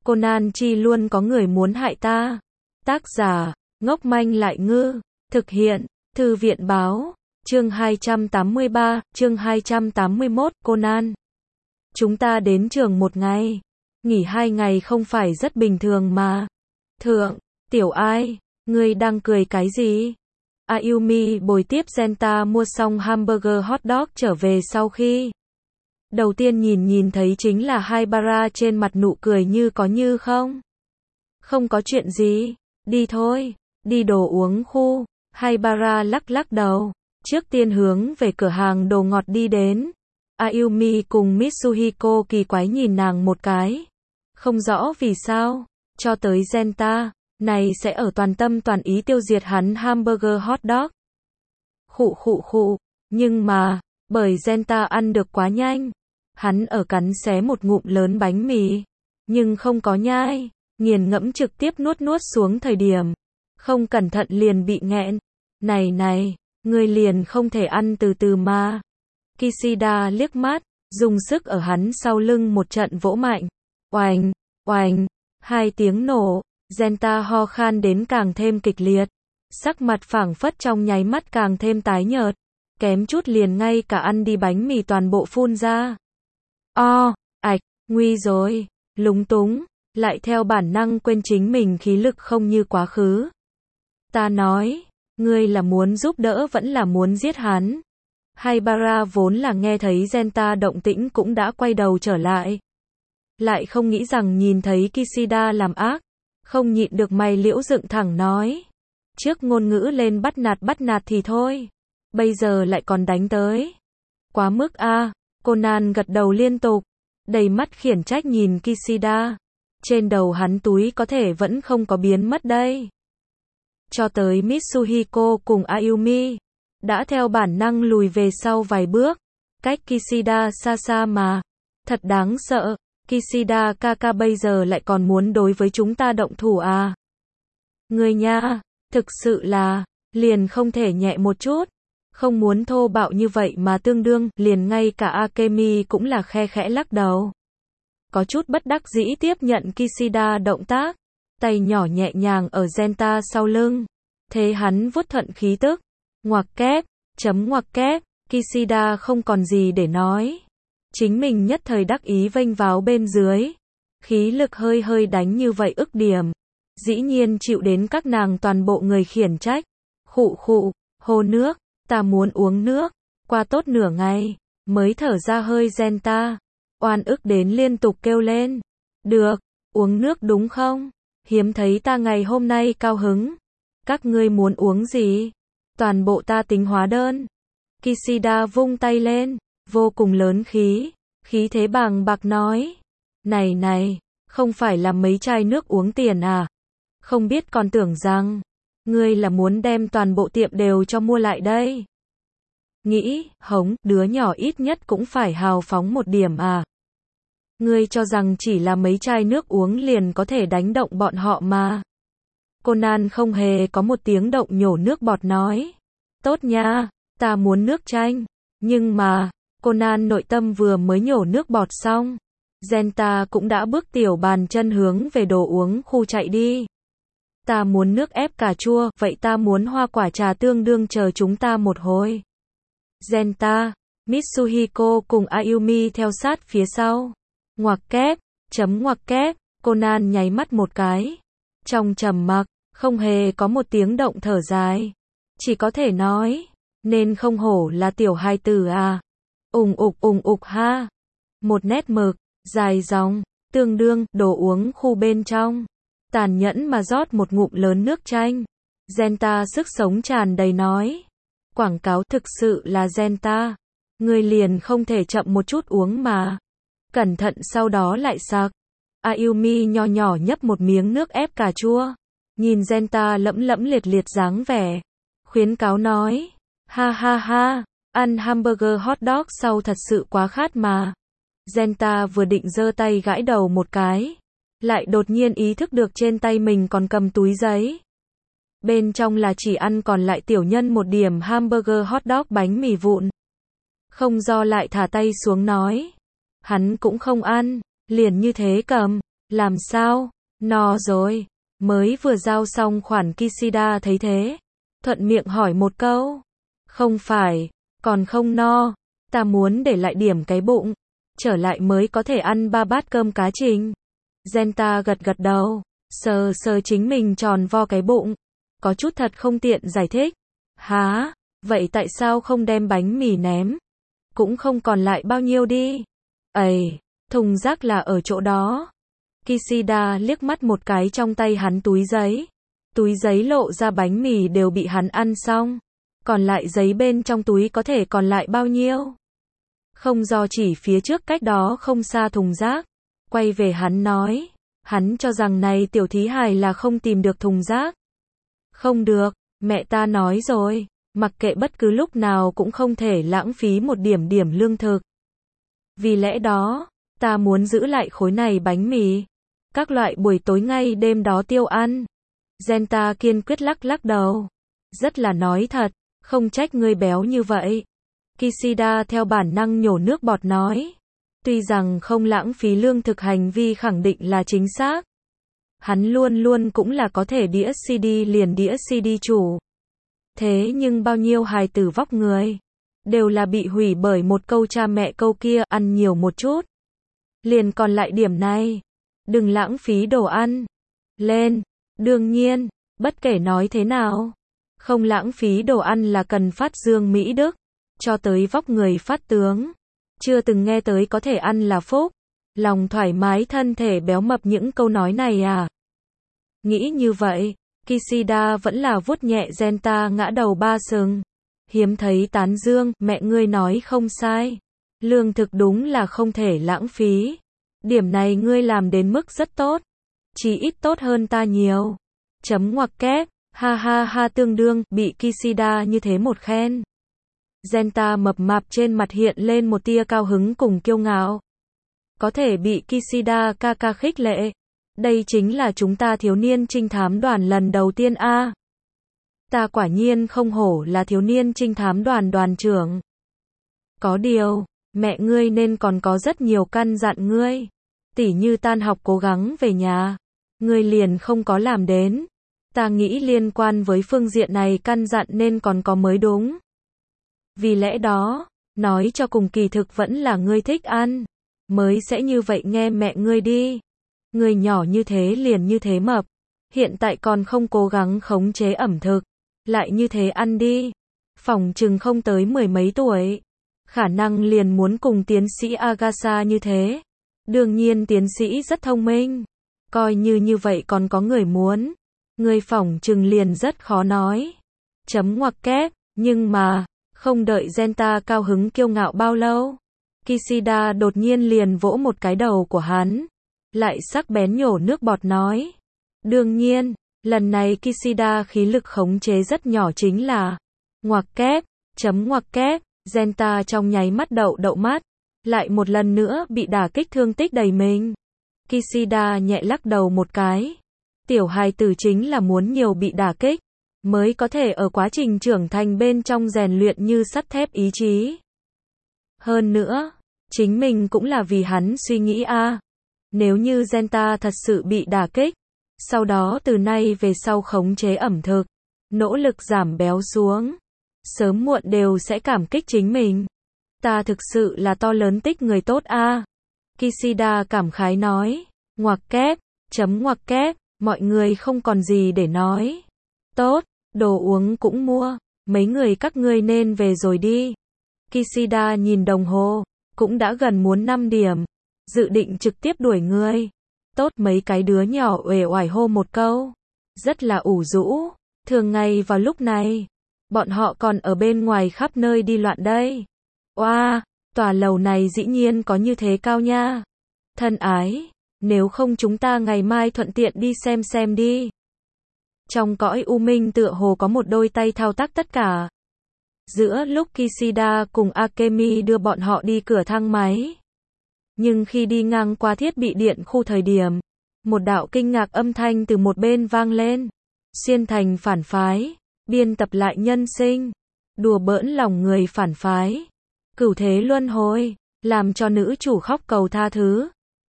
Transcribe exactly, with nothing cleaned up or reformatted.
Conan chi luôn có người muốn hại ta. Tác giả, ngốc manh lại ngư. Thực hiện, Thư viện báo. Chương hai trăm tám mươi ba, chương hai trăm tám mươi mốt, Conan. Chúng ta đến trường một ngày. Nghỉ hai ngày không phải rất bình thường mà. Thượng, tiểu ai, ngươi đang cười cái gì? Ayumi bồi tiếp Genta mua xong hamburger hot dog trở về sau khi. Đầu tiên nhìn nhìn thấy chính là Haibara trên mặt nụ cười như có như không. Không có chuyện gì, đi thôi, đi đồ uống khu. Haibara lắc lắc đầu, trước tiên hướng về cửa hàng đồ ngọt đi đến. Ayumi cùng Mitsuhiko kỳ quái nhìn nàng một cái. Không rõ vì sao, cho tới Genta, này sẽ ở toàn tâm toàn ý tiêu diệt hắn hamburger hot dog. Khụ khụ khụ, nhưng mà, bởi Genta ăn được quá nhanh, hắn ở cắn xé một ngụm lớn bánh mì, nhưng không có nhai, nghiền ngẫm trực tiếp nuốt nuốt xuống thời điểm, không cẩn thận liền bị nghẹn. Này này, người liền không thể ăn từ từ mà. Kishida liếc mắt, dùng sức ở hắn sau lưng một trận vỗ mạnh. Oành, oành, hai tiếng nổ, Genta ho khan đến càng thêm kịch liệt. Sắc mặt phảng phất trong nháy mắt càng thêm tái nhợt, kém chút liền ngay cả ăn đi bánh mì toàn bộ phun ra. O, ạch, nguy rồi, lúng túng, lại theo bản năng quên chính mình khí lực không như quá khứ. Ta nói, ngươi là muốn giúp đỡ vẫn là muốn giết hắn. Haibara vốn là nghe thấy Genta động tĩnh cũng đã quay đầu trở lại. Lại không nghĩ rằng nhìn thấy Kishida làm ác, không nhịn được mày liễu dựng thẳng nói. Trước ngôn ngữ lên bắt nạt bắt nạt thì thôi, bây giờ lại còn đánh tới. Quá mức a. À. Conan gật đầu liên tục, đầy mắt khiển trách nhìn Kishida. Trên đầu hắn túi có thể vẫn không có biến mất đây. Cho tới Mitsuhiko cùng Ayumi, đã theo bản năng lùi về sau vài bước, cách Kishida xa xa mà. Thật đáng sợ, Kishida kaka bây giờ lại còn muốn đối với chúng ta động thủ à. Người nha, thực sự là, liền không thể nhẹ một chút. Không muốn thô bạo như vậy mà tương đương, liền ngay cả Akemi cũng là khe khẽ lắc đầu. Có chút bất đắc dĩ tiếp nhận Kishida động tác, tay nhỏ nhẹ nhàng ở Genta sau lưng. Thế hắn vuốt thuận khí tức, ngoặc kép, chấm ngoặc kép, Kishida không còn gì để nói. Chính mình nhất thời đắc ý vênh váo bên dưới. Khí lực hơi hơi đánh như vậy ức điểm. Dĩ nhiên chịu đến các nàng toàn bộ người khiển trách. Khụ khụ, hô nước, ta muốn uống nước. Qua tốt nửa ngày, mới thở ra hơi Genta. Oan ức đến liên tục kêu lên. Được, uống nước đúng không? Hiếm thấy ta ngày hôm nay cao hứng. Các ngươi muốn uống gì? Toàn bộ ta tính hóa đơn. Kishida vung tay lên, vô cùng lớn khí, khí thế bàng bạc nói. Này này, không phải là mấy chai nước uống tiền à? Không biết còn tưởng rằng, ngươi là muốn đem toàn bộ tiệm đều cho mua lại đây. Nghĩ, hống, đứa nhỏ ít nhất cũng phải hào phóng một điểm à. Ngươi cho rằng chỉ là mấy chai nước uống liền có thể đánh động bọn họ mà. Conan không hề có một tiếng động nhổ nước bọt nói. Tốt nha, ta muốn nước chanh. Nhưng mà, Conan nội tâm vừa mới nhổ nước bọt xong. Genta cũng đã bước tiểu bàn chân hướng về đồ uống khu chạy đi. Ta muốn nước ép cà chua, vậy ta muốn hoa quả trà tương đương chờ chúng ta một hồi. Genta, Mitsuhiko cùng Ayumi theo sát phía sau. Ngoặc kép, chấm ngoặc kép, Conan nháy mắt một cái. Trong trầm mặc, không hề có một tiếng động thở dài. Chỉ có thể nói, nên không hổ là tiểu hài tử à. Ùng ục ùng ục ha. Một nét mực, dài dòng, tương đương, đồ uống khu bên trong. Tàn nhẫn mà rót một ngụm lớn nước chanh. Genta sức sống tràn đầy nói. Quảng cáo thực sự là Genta. Người liền không thể chậm một chút uống mà. Cẩn thận sau đó lại sặc. Ayumi nho nhỏ nhấp một miếng nước ép cà chua. Nhìn Genta lẫm lẫm liệt liệt dáng vẻ. Khuyến cáo nói. Ha ha ha, ăn hamburger hot dog sau thật sự quá khát mà. Genta vừa định giơ tay gãi đầu một cái. Lại đột nhiên ý thức được trên tay mình còn cầm túi giấy. Bên trong là chỉ ăn còn lại tiểu nhân một điểm hamburger hot dog bánh mì vụn. Không do lại thả tay xuống nói. Hắn cũng không ăn, liền như thế cầm. Làm sao? No rồi. Mới vừa giao xong khoản Kishida thấy thế. Thuận miệng hỏi một câu. Không phải, còn không no. Ta muốn để lại điểm cái bụng. Trở lại mới có thể ăn ba bát cơm cá trình. Genta gật gật đầu. Sờ sờ chính mình tròn vo cái bụng. Có chút thật không tiện giải thích. Hả? Vậy tại sao không đem bánh mì ném? Cũng không còn lại bao nhiêu đi. Ây, thùng rác là ở chỗ đó. Kishida liếc mắt một cái trong tay hắn túi giấy. Túi giấy lộ ra bánh mì đều bị hắn ăn xong. Còn lại giấy bên trong túi có thể còn lại bao nhiêu? Không do chỉ phía trước cách đó không xa thùng rác. Quay về hắn nói. Hắn cho rằng này tiểu thí hài là không tìm được thùng rác. Không được, mẹ ta nói rồi. Mặc kệ bất cứ lúc nào cũng không thể lãng phí một điểm điểm lương thực. Vì lẽ đó, ta muốn giữ lại khối này bánh mì. Các loại buổi tối ngay đêm đó tiêu ăn. Genta kiên quyết lắc lắc đầu. Rất là nói thật, không trách ngươi béo như vậy. Kishida theo bản năng nhổ nước bọt nói. Tuy rằng không lãng phí lương thực hành vi khẳng định là chính xác. Hắn luôn luôn cũng là có thể đĩa xê đê liền đĩa xê đê chủ. Thế nhưng bao nhiêu hài tử vóc người, đều là bị hủy bởi một câu cha mẹ câu kia, ăn nhiều một chút. Liền còn lại điểm này. Đừng lãng phí đồ ăn. Lên. Đương nhiên, bất kể nói thế nào. Không lãng phí đồ ăn là cần phát dương mỹ đức. Cho tới vóc người phát tướng. Chưa từng nghe tới có thể ăn là phúc. Lòng thoải mái thân thể béo mập những câu nói này à. Nghĩ như vậy, Kishida vẫn là vuốt nhẹ Genta ngã đầu ba sừng. Hiếm thấy tán dương, mẹ ngươi nói không sai. Lương thực đúng là không thể lãng phí. Điểm này ngươi làm đến mức rất tốt. Chỉ ít tốt hơn ta nhiều. Chấm ngoặc kép, ha ha ha tương đương, bị Kishida như thế một khen. Genta mập mạp trên mặt hiện lên một tia cao hứng cùng kiêu ngạo. Có thể bị Kishida ca ca khích lệ. Đây chính là chúng ta thiếu niên trinh thám đoàn lần đầu tiên a. À. Ta quả nhiên không hổ là thiếu niên trinh thám đoàn đoàn trưởng. Có điều, mẹ ngươi nên còn có rất nhiều căn dặn ngươi. Tỉ như tan học cố gắng về nhà. Ngươi liền không có làm đến. Ta nghĩ liên quan với phương diện này căn dặn nên còn có mới đúng. Vì lẽ đó, nói cho cùng kỳ thực vẫn là ngươi thích ăn. Mới sẽ như vậy nghe mẹ ngươi đi. Người nhỏ như thế liền như thế mập. Hiện tại còn không cố gắng khống chế ẩm thực. Lại như thế ăn đi. Phỏng chừng không tới mười mấy tuổi. Khả năng liền muốn cùng tiến sĩ Agasha như thế. Đương nhiên tiến sĩ rất thông minh. Coi như như vậy còn có người muốn. Người phỏng chừng liền rất khó nói. Chấm ngoặc kép. Nhưng mà, không đợi Genta cao hứng kiêu ngạo bao lâu. Kishida đột nhiên liền vỗ một cái đầu của hắn. Lại sắc bén nhổ nước bọt nói. Đương nhiên, lần này Kishida khí lực khống chế rất nhỏ chính là ngoặc kép, chấm ngoặc kép, Genta trong nháy mắt đậu đậu mắt, lại một lần nữa bị đả kích thương tích đầy mình. Kishida nhẹ lắc đầu một cái. Tiểu hài tử chính là muốn nhiều bị đả kích, mới có thể ở quá trình trưởng thành bên trong rèn luyện như sắt thép ý chí. Hơn nữa, chính mình cũng là vì hắn suy nghĩ a. À. Nếu như Genta thật sự bị đả kích, sau đó từ nay về sau khống chế ẩm thực, nỗ lực giảm béo xuống, sớm muộn đều sẽ cảm kích chính mình. Ta thực sự là to lớn tích người tốt a. À. Kishida cảm khái nói, ngoặc kép, chấm ngoặc kép, mọi người không còn gì để nói. Tốt, đồ uống cũng mua, mấy người các ngươi nên về rồi đi. Kishida nhìn đồng hồ, cũng đã gần muốn năm điểm. Dự định trực tiếp đuổi người. Tốt, mấy cái đứa nhỏ uể oải hô một câu. Rất là ủ rũ. Thường ngày vào lúc này, bọn họ còn ở bên ngoài khắp nơi đi loạn đây. Oa, wow, tòa lầu này dĩ nhiên có như thế cao nha. Thân ái, nếu không chúng ta ngày mai thuận tiện đi xem xem đi. Trong cõi u minh tựa hồ có một đôi tay thao tác tất cả. Giữa lúc Kishida cùng Akemi đưa bọn họ đi cửa thang máy. Nhưng khi đi ngang qua thiết bị điện khu thời điểm, một đạo kinh ngạc âm thanh từ một bên vang lên. Xuyên thành phản phái, biên tập lại nhân sinh, đùa bỡn lòng người phản phái, cửu thế luân hồi, làm cho nữ chủ khóc cầu tha thứ.